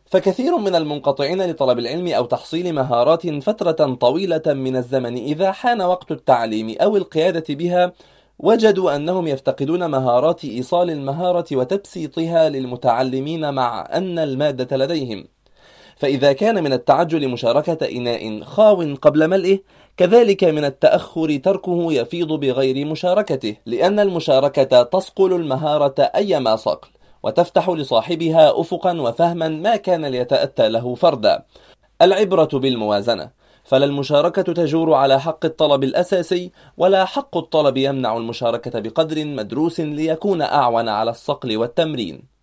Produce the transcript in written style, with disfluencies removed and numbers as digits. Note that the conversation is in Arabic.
فكثير من المنقطعين لطلب العلم أو تحصيل مهارات فترة طويلة من الزمن إذا حان وقت التعليم أو القيادة بها وجدوا أنهم يفتقدون مهارات إيصال المهارة وتبسيطها للمتعلمين مع أن المادة لديهم. فإذا كان من التعجل مشاركة إناء خاو قبل ملئه، كذلك من التأخر تركه يفيض بغير مشاركته، لأن المشاركة تصقل المهارة أيما صقل، وتفتح لصاحبها أفقا وفهما ما كان ليتأتى له فردا. العبرة بالموازنة، فلا المشاركة تجور على حق الطلب الأساسي، ولا حق الطلب يمنع المشاركة بقدر مدروس ليكون أعون على الصقل والتمرين.